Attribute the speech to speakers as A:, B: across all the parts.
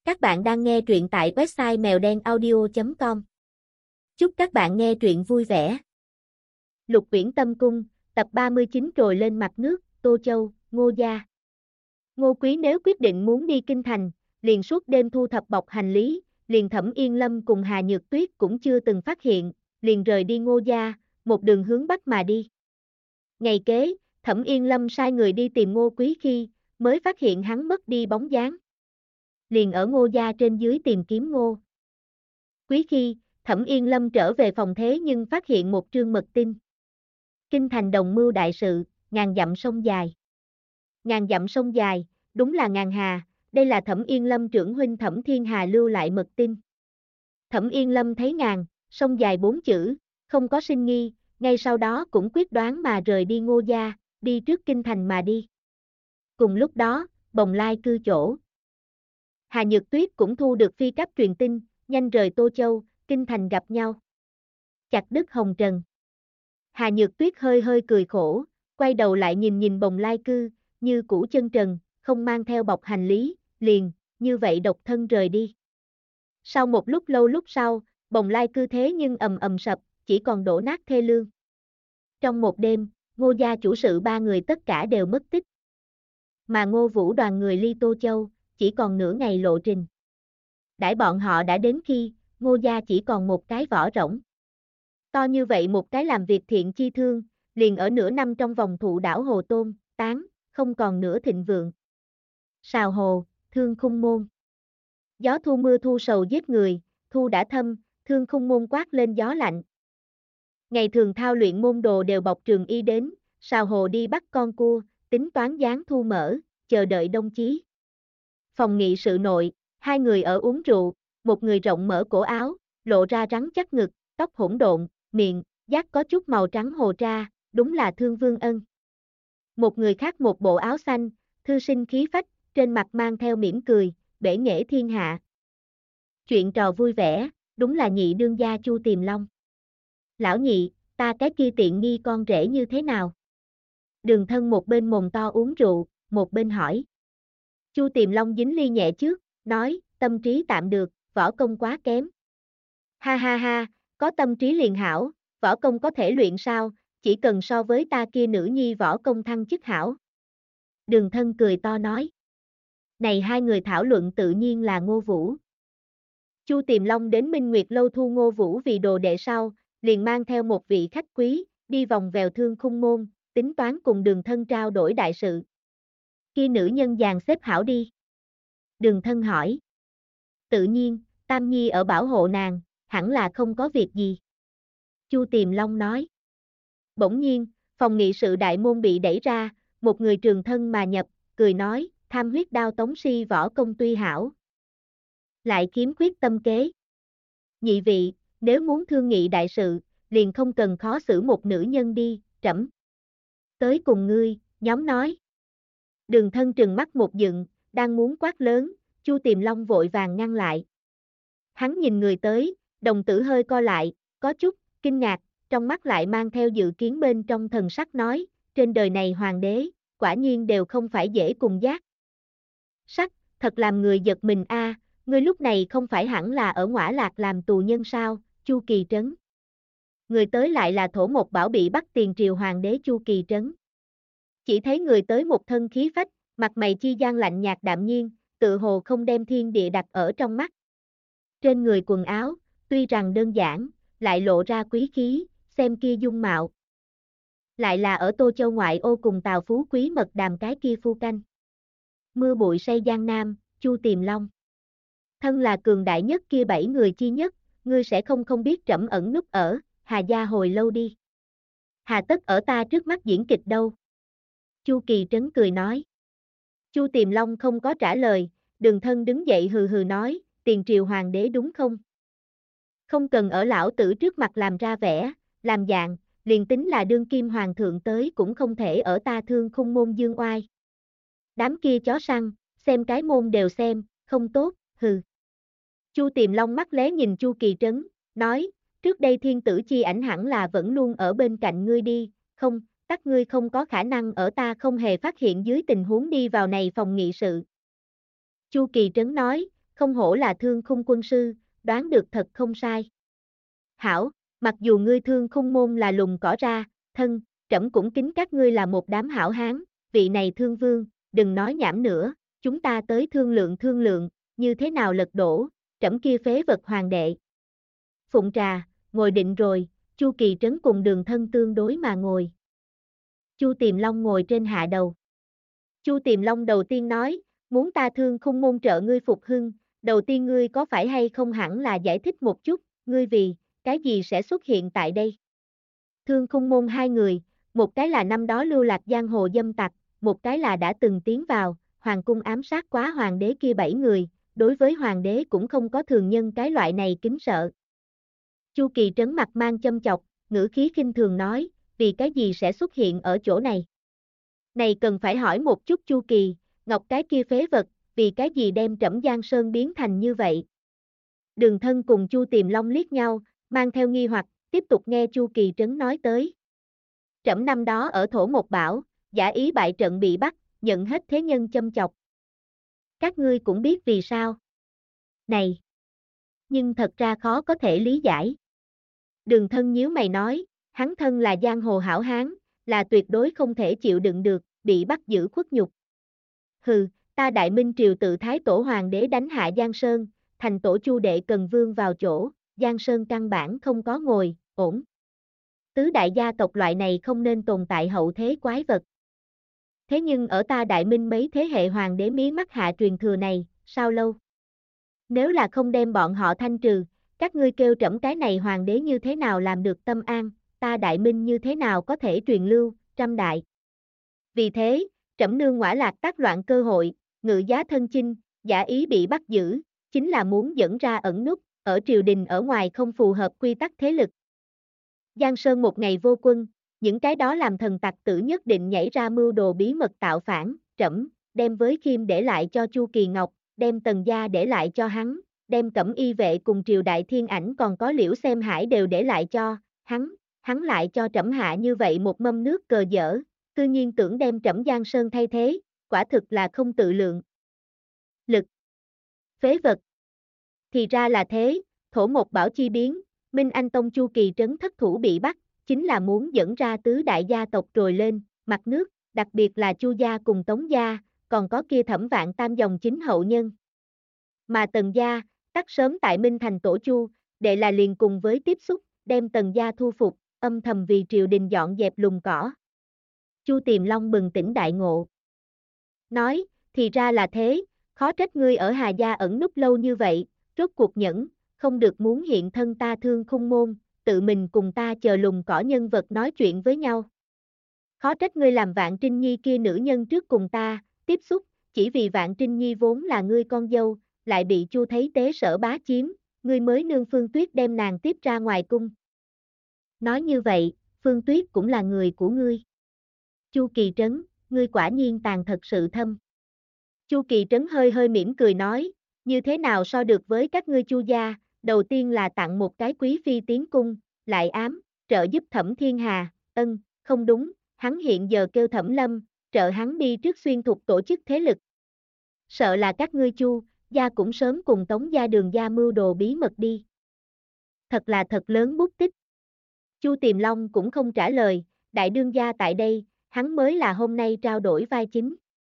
A: Các bạn đang nghe truyện tại website mèo đen audio.com. Chúc các bạn nghe truyện vui vẻ. Lục Uyển Tâm Cung, tập 39 trồi lên mặt nước, Tô Châu, Ngô Gia. Ngô Quý nếu quyết định muốn đi Kinh Thành, liền suốt đêm thu thập bọc hành lý, liền Thẩm Yên Lâm cùng Hà Nhược Tuyết cũng chưa từng phát hiện, liền rời đi Ngô Gia, một đường hướng Bắc mà đi. Ngày kế, Thẩm Yên Lâm sai người đi tìm Ngô Quý khi, mới phát hiện hắn mất đi bóng dáng. Liền ở Ngô Gia trên dưới tìm kiếm Ngô Quý khi, Thẩm Yên Lâm trở về phòng thế nhưng phát hiện một trương mật tin. Kinh thành đồng mưu đại sự, ngàn dặm sông dài. Ngàn dặm sông dài, đúng là ngàn hà, đây là Thẩm Yên Lâm trưởng huynh Thẩm Thiên Hà lưu lại mật tin. Thẩm Yên Lâm thấy ngàn, sông dài 4 chữ, không có sinh nghi, ngay sau đó cũng quyết đoán mà rời đi Ngô Gia, đi trước Kinh thành mà đi. Cùng lúc đó, Bồng Lai cư chỗ. Hà Nhược Tuyết cũng thu được phi cấp truyền tin, nhanh rời Tô Châu, Kinh thành gặp nhau. Chặt đứt hồng trần. Hà Nhược Tuyết hơi hơi cười khổ, quay đầu lại nhìn nhìn Bồng Lai cư, như cũ chân trần, không mang theo bọc hành lý, liền, như vậy độc thân rời đi. Sau một lúc lâu lúc sau, Bồng Lai cư thế nhưng ầm ầm sập, chỉ còn đổ nát thê lương. Trong một đêm, Ngô Gia chủ sự 3 người tất cả đều mất tích. Mà Ngô Vũ đoàn người ly Tô Châu, chỉ còn nửa ngày lộ trình. Đãi bọn họ đã đến khi, Ngô Gia chỉ còn một cái vỏ rỗng. To như vậy một cái làm việc thiện chi thương, liền ở nửa năm trong vòng thụ đảo Hồ Tôn, tán, không còn nửa thịnh vượng. Sào hồ, thương khung môn. Gió thu mưa thu sầu giết người, thu đã thâm, thương khung môn quát lên gió lạnh. Ngày thường thao luyện môn đồ đều bọc trường y đến, sào hồ đi bắt con cua, tính toán giáng thu mở, chờ đợi đông chí. Phòng nghị sự nội, 2 người ở uống rượu, một người rộng mở cổ áo, lộ ra rắn chắc ngực, tóc hỗn độn, miệng, giác có chút màu trắng hồ tra, đúng là Thương Vương Ân. Một người khác một bộ áo xanh, thư sinh khí phách, trên mặt mang theo mỉm cười, bể nghệ thiên hạ. Chuyện trò vui vẻ, đúng là nhị đương gia Chu Tiềm Long. Lão nhị, ta cái kia tiện nghi con rể như thế nào? Đường Thân một bên mồm to uống rượu, một bên hỏi. Chu Tiềm Long dính ly nhẹ trước, nói, tâm trí tạm được, võ công quá kém. Ha ha ha, có tâm trí liền hảo, võ công có thể luyện sao, chỉ cần so với ta kia nữ nhi võ công thăng chức hảo. Đường Thân cười to nói. Này 2 người thảo luận tự nhiên là Ngô Vũ. Chu Tiềm Long đến Minh Nguyệt Lâu thu Ngô Vũ vì đồ đệ sau, liền mang theo một vị khách quý, đi vòng vèo thương khung môn, tính toán cùng Đường Thân trao đổi đại sự. Kia nữ nhân dàn xếp hảo đi. Đường Thân hỏi. Tự nhiên, Tam Nhi ở bảo hộ nàng, hẳn là không có việc gì. Chu Tiềm Long nói. Bỗng nhiên, phòng nghị sự đại môn bị đẩy ra, một người trường thân mà nhập, cười nói, tham huyết đao tống si võ công tuy hảo. Lại kiếm quyết tâm kế. Nhị vị, nếu muốn thương nghị đại sự, liền không cần khó xử một nữ nhân đi, trẫm tới cùng ngươi, nhóm nói. Đường Thân trừng mắt một dựng, đang muốn quát lớn, Chu Tiềm Long vội vàng ngăn lại. Hắn nhìn người tới, đồng tử hơi co lại, có chút kinh ngạc, trong mắt lại mang theo dự kiến bên trong thần sắc nói, trên đời này hoàng đế, quả nhiên đều không phải dễ cùng giác. Sắc, thật làm người giật mình a, ngươi lúc này không phải hẳn là ở Ngõa Lạc làm tù nhân sao, Chu Kỳ Trấn. Người tới lại là Thổ Một Bảo bị bắt tiền triều hoàng đế Chu Kỳ Trấn. Chỉ thấy người tới một thân khí phách, mặt mày chi gian lạnh nhạt đạm nhiên, tự hồ không đem thiên địa đặt ở trong mắt. Trên người quần áo, tuy rằng đơn giản, lại lộ ra quý khí, xem kia dung mạo. Lại là ở Tô Châu ngoại ô cùng Tào Phú Quý mật đàm cái kia phu canh. Mưa bụi say Giang Nam, Chu Tiềm Long. Thân là cường đại nhất kia 7 người chi nhất, ngươi sẽ không biết trẫm ẩn núp ở, Hà Gia hồi lâu đi. Hà tất ở ta trước mắt diễn kịch đâu. Chu Kỳ Trấn cười nói. Chu Tiềm Long không có trả lời, Đường Thân đứng dậy hừ hừ nói, tiền triều hoàng đế đúng không? Không cần ở lão tử trước mặt làm ra vẻ, làm dạng, liền tính là đương kim hoàng thượng tới cũng không thể ở ta thương khung môn dương oai. Đám kia chó săn, xem cái môn đều xem, không tốt, hừ. Chu Tiềm Long mắt lé nhìn Chu Kỳ Trấn, nói, trước đây thiên tử chi ảnh hẳn là vẫn luôn ở bên cạnh ngươi đi, không, tất ngươi không có khả năng ở ta không hề phát hiện dưới tình huống đi vào này phòng nghị sự. Chu Kỳ Trấn nói, không hổ là Thương Khung quân sư, đoán được thật không sai. Hảo, mặc dù ngươi Thương Khung môn là lùng cỏ ra, thân, trẫm cũng kính các ngươi là một đám hảo hán, vị này Thương vương, đừng nói nhảm nữa, chúng ta tới thương lượng, như thế nào lật đổ, trẫm kia phế vật hoàng đệ. Phụng trà, ngồi định rồi, Chu Kỳ Trấn cùng Đường Thân tương đối mà ngồi. Chu Tiềm Long ngồi trên hạ đầu. Chu Tiềm Long đầu tiên nói, muốn ta Thương Khung môn trợ ngươi phục hưng, đầu tiên ngươi có phải hay không hẳn là giải thích một chút, ngươi vì, cái gì sẽ xuất hiện tại đây? Thương Khung môn hai người, một cái là năm đó lưu lạc giang hồ dâm tặc, một cái là đã từng tiến vào, hoàng cung ám sát quá hoàng đế kia 7 người, đối với hoàng đế cũng không có thường nhân cái loại này kính sợ. Chu Kỳ Trấn mặt mang châm chọc, ngữ khí khinh thường nói, vì cái gì sẽ xuất hiện ở chỗ này? Này cần phải hỏi một chút Chu Kỳ, Ngọc cái kia phế vật, vì cái gì đem Trẫm Giang Sơn biến thành như vậy? Đường Thân cùng Chu Tiềm Long liếc nhau, mang theo nghi hoặc, tiếp tục nghe Chu Kỳ Trấn nói tới. Trẫm năm đó ở Thổ Một Bảo, giả ý bại trận bị bắt, nhận hết thế nhân châm chọc. Các ngươi cũng biết vì sao? Này! Nhưng thật ra khó có thể lý giải. Đường Thân nhíu mày nói, hắn thân là giang hồ hảo hán, là tuyệt đối không thể chịu đựng được, bị bắt giữ khuất nhục. Hừ, ta Đại Minh triều tự Thái Tổ Hoàng đế đánh hạ Giang Sơn, thành tổ Chu đệ Cần Vương vào chỗ, Giang Sơn căn bản không có ngồi, ổn. Tứ đại gia tộc loại này không nên tồn tại hậu thế quái vật. Thế nhưng ở ta Đại Minh mấy thế hệ hoàng đế mí mắt hạ truyền thừa này, sao lâu? Nếu là không đem bọn họ thanh trừ, các ngươi kêu Trẫm cái này hoàng đế như thế nào làm được tâm an, ta Đại Minh như thế nào có thể truyền lưu, trăm đại. Vì thế, Trẫm nương ngõa lạc tác loạn cơ hội, ngự giá thân chinh, giả ý bị bắt giữ, chính là muốn dẫn ra ẩn núp, ở triều đình ở ngoài không phù hợp quy tắc thế lực. Giang Sơn một ngày vô quân, những cái đó làm thần tặc tử nhất định nhảy ra mưu đồ bí mật tạo phản, Trẫm đem với Khiêm để lại cho Chu Kỳ Ngọc, đem Tần gia để lại cho hắn, đem Cẩm Y vệ cùng triều đại thiên ảnh còn có Liễu Xem Hải đều để lại cho hắn lại cho Trẫm hạ như vậy một mâm nước cờ dở, tự nhiên tưởng đem Trẫm Giang Sơn thay thế, quả thực là không tự lượng. Lực. Phế vật. Thì ra là thế, Thổ Một Bảo chi biến, Minh Anh Tông Chu Kỳ Trấn thất thủ bị bắt, chính là muốn dẫn ra tứ đại gia tộc trồi lên, mặt nước, đặc biệt là Chu gia cùng Tống gia, còn có kia Thẩm Vạn Tam dòng chính hậu nhân. Mà Tần gia, tắc sớm tại Minh thành tổ Chu, đệ là liền cùng với tiếp xúc, đem Tần gia thu phục, âm thầm vì triều đình dọn dẹp lùng cỏ. Chu Tiềm Long bừng tỉnh đại ngộ. Nói, thì ra là thế, khó trách ngươi ở Hà Gia ẩn núp lâu như vậy, rốt cuộc nhẫn, không được muốn hiện thân ta Thương Khung môn, tự mình cùng ta chờ lùng cỏ nhân vật nói chuyện với nhau. Khó trách ngươi làm Vạn Trinh Nhi kia nữ nhân trước cùng ta, tiếp xúc, chỉ vì Vạn Trinh Nhi vốn là ngươi con dâu, lại bị Chu Thấy Tế sở bá chiếm, ngươi mới nương Phương Tuyết đem nàng tiếp ra ngoài cung. Nói như vậy, Phương Tuyết cũng là người của ngươi. Chu Kỳ Trấn, ngươi quả nhiên tàn thật sự thâm. Chu Kỳ Trấn hơi hơi mỉm cười nói, như thế nào so được với các ngươi Chu gia, đầu tiên là tặng một cái quý phi tiến cung, lại ám, trợ giúp Thẩm Thiên Hà, không đúng, hắn hiện giờ kêu Thẩm Lâm, trợ hắn đi trước xuyên thục tổ chức thế lực. Sợ là các ngươi Chu gia cũng sớm cùng Tống gia Đường gia mưu đồ bí mật đi. Thật là thật lớn bút tích. Chu Tiềm Long cũng không trả lời, đại đương gia tại đây, hắn mới là hôm nay trao đổi vai chính.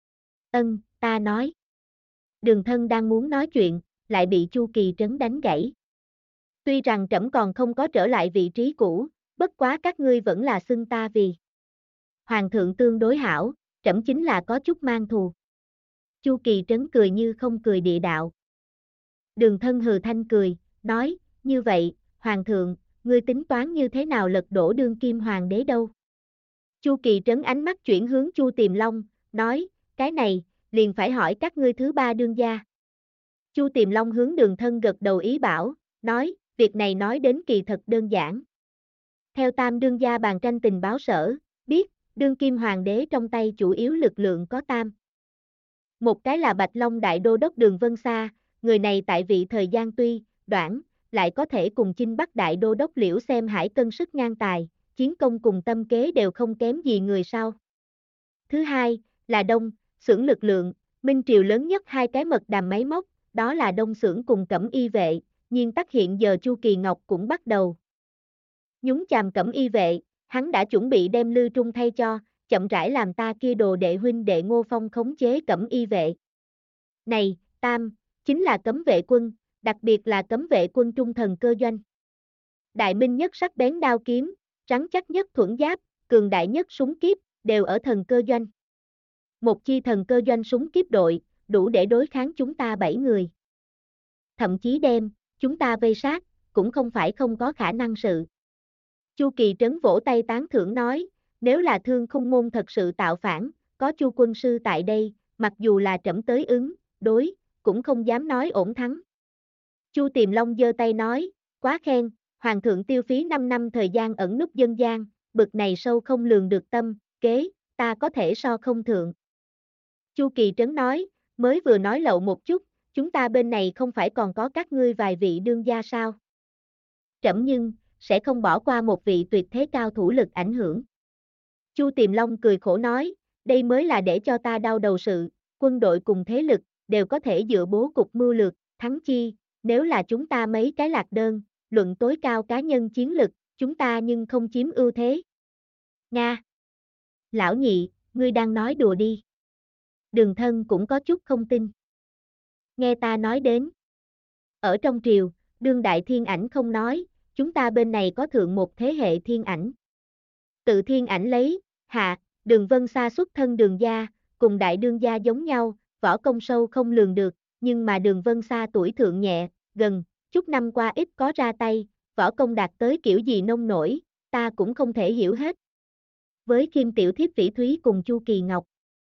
A: Ta nói. Đường Thân đang muốn nói chuyện, lại bị Chu Kỳ Trấn đánh gãy. Tuy rằng Trẫm còn không có trở lại vị trí cũ, bất quá các ngươi vẫn là xưng ta vì Hoàng thượng tương đối hảo, Trẫm chính là có chút mang thù. Chu Kỳ Trấn cười như không cười địa đạo. Đường Thân hừ thanh cười, nói, như vậy, Hoàng thượng, ngươi tính toán như thế nào lật đổ đương kim hoàng đế đâu? Chu Kỳ Trấn ánh mắt chuyển hướng Chu Tiềm Long, nói, cái này, liền phải hỏi các ngươi thứ ba đương gia. Chu Tiềm Long hướng Đường Thân gật đầu ý bảo, nói, việc này nói đến kỳ thật đơn giản. Theo tam đương gia bàn tranh tình báo sở, biết, đương kim hoàng đế trong tay chủ yếu lực lượng có tam. Một cái là Bạch Long Đại Đô Đốc Đường Vân Sa, người này tại vị thời gian tuy đoạn, lại có thể cùng chinh Bắc Đại Đô Đốc Liễu Xem Hải cân sức ngang tài, chiến công cùng tâm kế đều không kém gì người sau. Thứ hai, là Đông, xưởng lực lượng, Minh Triều lớn nhất hai cái mật đàm máy móc, đó là Đông Xưởng cùng Cẩm Y vệ, nhưng tắc hiện giờ Chu Kỳ Ngọc cũng bắt đầu nhúng chàm Cẩm Y vệ, hắn đã chuẩn bị đem Lư Trung thay cho, chậm rãi làm ta kia đồ đệ huynh đệ Ngô Phong khống chế Cẩm Y vệ. Này, Tam, chính là cấm vệ quân, đặc biệt là cấm vệ quân trung thần cơ doanh. Đại minh nhất sắc bén đao kiếm, rắn chắc nhất thuẫn giáp, cường đại nhất súng kíp, đều ở thần cơ doanh. Một chi thần cơ doanh súng kíp đội, đủ để đối kháng chúng ta 7 người. Thậm chí đem chúng ta vây sát, cũng không phải không có khả năng sự. Chu Kỳ Trấn vỗ tay tán thưởng nói, nếu là Thương Khung môn thật sự tạo phản, có Chu quân sư tại đây, mặc dù là trẫm tới ứng, đối, cũng không dám nói ổn thắng. Chu Tiềm Long giơ tay nói, quá khen, Hoàng thượng tiêu phí 5 năm thời gian ẩn núp dân gian, bực này sâu không lường được tâm, kế, ta có thể so không thượng. Chu Kỳ Trấn nói, mới vừa nói lậu một chút, chúng ta bên này không phải còn có các ngươi vài vị đương gia sao? Trẫm nhưng, sẽ không bỏ qua một vị tuyệt thế cao thủ lực ảnh hưởng. Chu Tiềm Long cười khổ nói, đây mới là để cho ta đau đầu sự, quân đội cùng thế lực, đều có thể dựa bố cục mưu lược, thắng chi, nếu là chúng ta mấy cái lạc đơn, luận tối cao cá nhân chiến lực, chúng ta nhưng không chiếm ưu thế. Nga! Lão nhị, ngươi đang nói đùa đi. Đường Thân cũng có chút không tin. Nghe ta nói đến. Ở trong triều, đương đại thiên ảnh không nói, chúng ta bên này có thượng một thế hệ thiên ảnh. Tự thiên ảnh lấy, hạ, Đường Vân Sa xuất thân Đường gia, cùng đại đương gia giống nhau, võ công sâu không lường được, nhưng mà Đường Vân Sa tuổi thượng nhẹ, gần, chút năm qua ít có ra tay, võ công đạt tới kiểu gì nông nổi, ta cũng không thể hiểu hết. Với Kim Tiểu Thiếp Phỉ Thúy cùng Chu Kỳ Ngọc.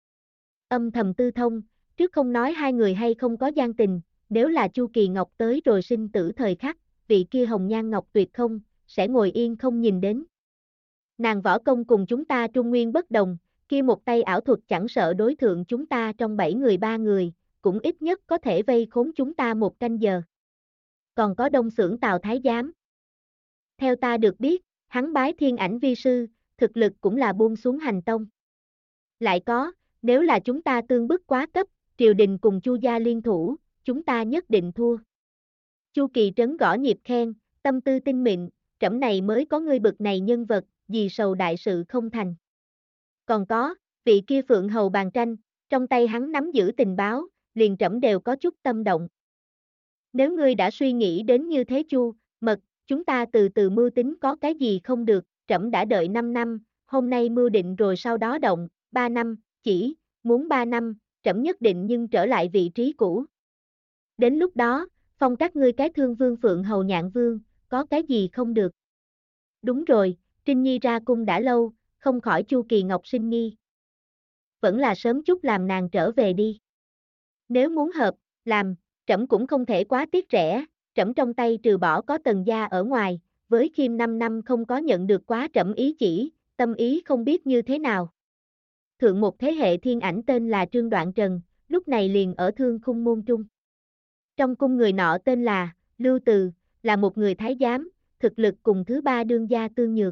A: Âm thầm tư thông, trước không nói hai người hay không có gian tình, nếu là Chu Kỳ Ngọc tới rồi sinh tử thời khắc, vị kia hồng nhan ngọc tuyệt không, sẽ ngồi yên không nhìn đến. Nàng võ công cùng chúng ta Trung Nguyên bất đồng, kia một tay ảo thuật chẳng sợ đối thượng chúng ta trong 7 người 3 người, cũng ít nhất có thể vây khốn chúng ta một canh giờ. Còn có Đông Xưởng Tào Thái Giám. Theo ta được biết, hắn bái thiên ảnh vi sư, thực lực cũng là buông xuống hành tông. Lại có, nếu là chúng ta tương bức quá cấp, triều đình cùng Chu gia liên thủ, chúng ta nhất định thua. Chu Kỳ Trấn gõ nhịp khen, tâm tư tinh mịn, trẫm này mới có ngươi bực này nhân vật, vì sầu đại sự không thành. Còn có, vị kia Phượng Hầu Bàn Tranh, trong tay hắn nắm giữ tình báo, liền trẫm đều có chút tâm động. Nếu ngươi đã suy nghĩ đến như thế Chu, Mật, chúng ta từ từ mưu tính có cái gì không được, trẫm đã đợi 5 năm, hôm nay mưu định rồi sau đó động, 3 năm, chỉ, muốn 3 năm, trẫm nhất định nhưng trở lại vị trí cũ. Đến lúc đó, phong các ngươi cái Thương Vương Phượng Hầu Nhạn Vương, có cái gì không được. Đúng rồi, Trinh Nhi ra cung đã lâu, không khỏi Chu Kỳ Ngọc sinh nghi. Vẫn là sớm chút làm nàng trở về đi. Nếu muốn hợp, làm, trẫm cũng không thể quá tiếc rẻ, trẫm trong tay trừ bỏ có Tần gia ở ngoài, với Khiêm 5 năm không có nhận được quá trẫm ý chỉ, tâm ý không biết như thế nào. Thượng một thế hệ thiên ảnh tên là Trương Đoạn Trần, lúc này liền ở Thương Khung môn trung. Trong cung người nọ tên là Lưu Từ, là một người thái giám, thực lực cùng thứ ba đương gia tương nhược.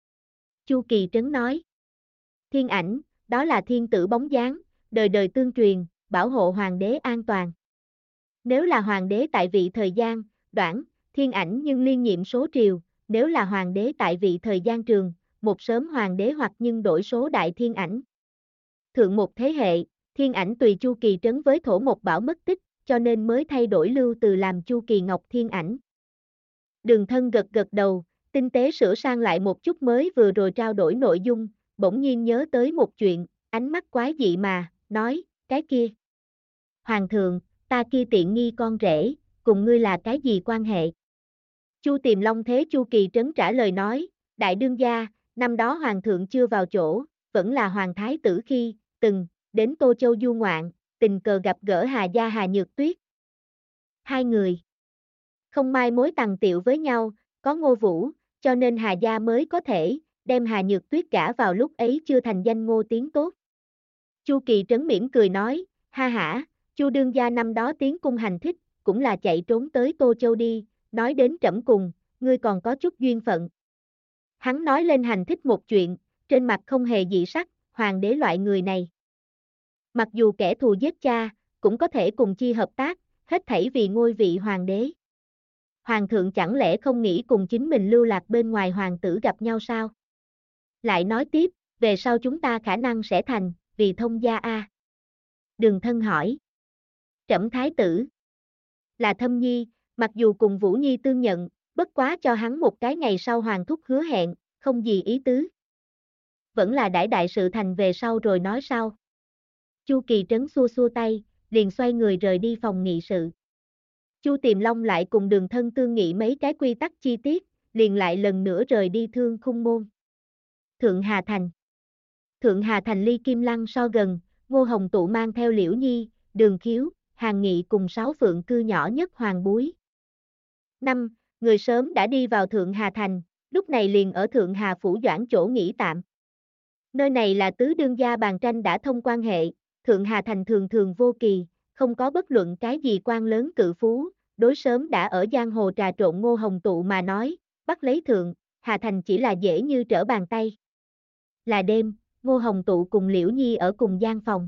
A: Chu Kỳ Trấn nói, thiên ảnh, đó là thiên tử bóng dáng, đời đời tương truyền, bảo hộ hoàng đế an toàn. Nếu là hoàng đế tại vị thời gian, đoạn, thiên ảnh nhưng liên nhiệm số triều, nếu là hoàng đế tại vị thời gian trường, một sớm hoàng đế hoặc nhưng đổi số đại thiên ảnh. Thượng một thế hệ, thiên ảnh tùy Chu Kỳ Trấn với Thổ Một Bảo mất tích, cho nên mới thay đổi Lưu Từ làm Chu Kỳ Ngọc thiên ảnh. Đường Thân gật gật đầu, tinh tế sửa sang lại một chút mới vừa rồi trao đổi nội dung, bỗng nhiên nhớ tới một chuyện, ánh mắt quái dị mà, nói, cái kia. Hoàng thượng, ta kia tiện nghi con rể, cùng ngươi là cái gì quan hệ? Chu Tiềm Long thế Chu Kỳ Trấn trả lời nói, đại đương gia, năm đó hoàng thượng chưa vào chỗ, vẫn là hoàng thái tử khi, từng, đến Tô Châu du ngoạn, tình cờ gặp gỡ Hà gia Hà Nhược Tuyết. Hai người không mai mối tằng tiệu với nhau, có Ngô Vũ, cho nên Hà gia mới có thể đem Hà Nhược Tuyết gả vào lúc ấy chưa thành danh Ngô Tiến tốt. Chu Kỳ Trấn mỉm cười nói, ha hả, Chu đương gia năm đó tiến cung hành thích, cũng là chạy trốn tới Tô Châu đi, nói đến trẫm cùng, ngươi còn có chút duyên phận. Hắn nói lên hành thích một chuyện, trên mặt không hề dị sắc, hoàng đế loại người này. Mặc dù kẻ thù giết cha, cũng có thể cùng chi hợp tác, hết thảy vì ngôi vị hoàng đế. Hoàng thượng chẳng lẽ không nghĩ cùng chính mình lưu lạc bên ngoài hoàng tử gặp nhau sao? Lại nói tiếp, về sau chúng ta khả năng sẽ thành, vì thông gia a. Đường Thân hỏi. Trẫm thái tử. Là Thâm Nhi, mặc dù cùng Vũ Nhi tương nhận, bất quá cho hắn một cái ngày sau hoàng thúc hứa hẹn, không gì ý tứ. Vẫn là đãi đại sự thành về sau rồi nói sau. Chu Kỳ Trấn xua xua tay, liền xoay người rời đi phòng nghị sự. Chu Tiềm Long lại cùng Đường Thân tương nghị mấy cái quy tắc chi tiết, liền lại lần nữa rời đi Thương Khung Môn. Thượng Hà Thành. Thượng Hà Thành ly Kim Lăng so gần, Ngô Hồng Tụ mang theo Liễu Nhi, Đường Khiếu, Hàn Nghị cùng 6 phượng cư nhỏ nhất Hoàng Búi. 5. Người sớm đã đi vào Thượng Hà Thành, lúc này liền ở Thượng Hà Phủ Doãn chỗ nghỉ tạm. Nơi này là tứ đương gia bàn tranh đã thông quan hệ, Thượng Hà Thành thường thường vô kỳ, không có bất luận cái gì quan lớn cự phú, đối sớm đã ở giang hồ trà trộn Ngô Hồng Tụ mà nói, bắt lấy Thượng Hà Thành chỉ là dễ như trở bàn tay. Là đêm, Ngô Hồng Tụ cùng Liễu Nhi ở cùng gian phòng.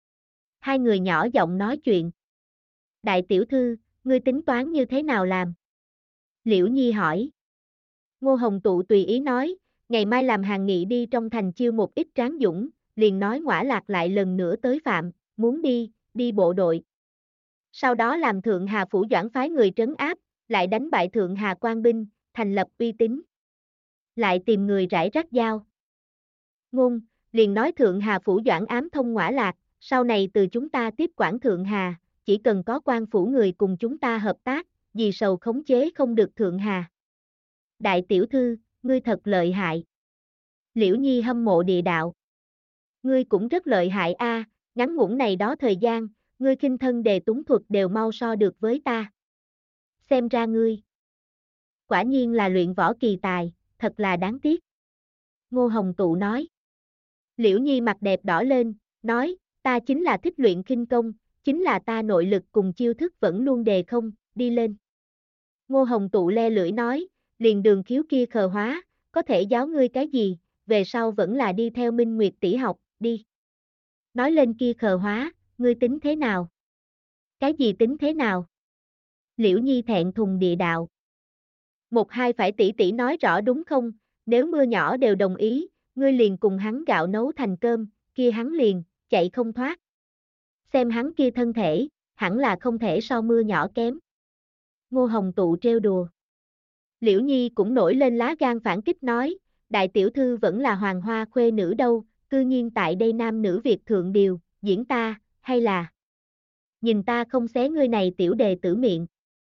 A: Hai người nhỏ giọng nói chuyện. Đại tiểu thư, ngươi tính toán như thế nào làm? Liễu Nhi hỏi. Ngô Hồng Tụ tùy ý nói, ngày mai làm Hàn Nghị đi trong thành chiêu một ít tráng dũng, liền nói Ngõa Lạc lại lần nữa tới phạm, muốn đi bộ đội. Sau đó làm Thượng Hà Phủ Doãn phái người trấn áp, lại đánh bại Thượng Hà quan binh, thành lập uy tín. Lại tìm người rải rác giao. Ngôn, liền nói Thượng Hà Phủ Doãn ám thông Ngõa Lạc, sau này từ chúng ta tiếp quản Thượng Hà, chỉ cần có quan phủ người cùng chúng ta hợp tác, vì sầu khống chế không được Thượng Hà. Đại tiểu thư, ngươi thật lợi hại. Liễu Nhi hâm mộ địa đạo. Ngươi cũng rất lợi hại a, ngắn ngủn này đó thời gian, ngươi khinh thân đề túng thuật đều mau so được với ta. Xem ra ngươi. Quả nhiên là luyện võ kỳ tài, thật là đáng tiếc. Ngô Hồng Tụ nói. Liễu Nhi mặt đẹp đỏ lên, nói, ta chính là thích luyện khinh công, chính là ta nội lực cùng chiêu thức vẫn luôn đề không, đi lên. Ngô Hồng Tụ le lưỡi nói, liền Đường Khiếu kia khờ hóa, có thể giáo ngươi cái gì, về sau vẫn là đi theo Minh Nguyệt tỷ học, đi. Nói lên kia khờ hóa, ngươi tính thế nào? Cái gì tính thế nào? Liễu Nhi thẹn thùng địa đạo. Một hai phải tỷ tỷ nói rõ đúng không, nếu mưa nhỏ đều đồng ý, ngươi liền cùng hắn gạo nấu thành cơm, kia hắn liền, chạy không thoát. Xem hắn kia thân thể, hẳn là không thể so mưa nhỏ kém. Ngô Hồng Tụ trêu đùa. Liễu Nhi cũng nổi lên lá gan phản kích nói, đại tiểu thư vẫn là hoàng hoa khuê nữ đâu, cư nhiên tại đây nam nữ Việt thượng điều, diễn ta, hay là nhìn ta không xé ngươi này tiểu đề tử miệng.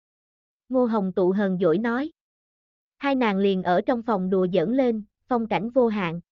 A: Ngô Hồng Tụ hờn dỗi nói. Hai nàng liền ở trong phòng đùa giỡn lên, phong cảnh vô hạn.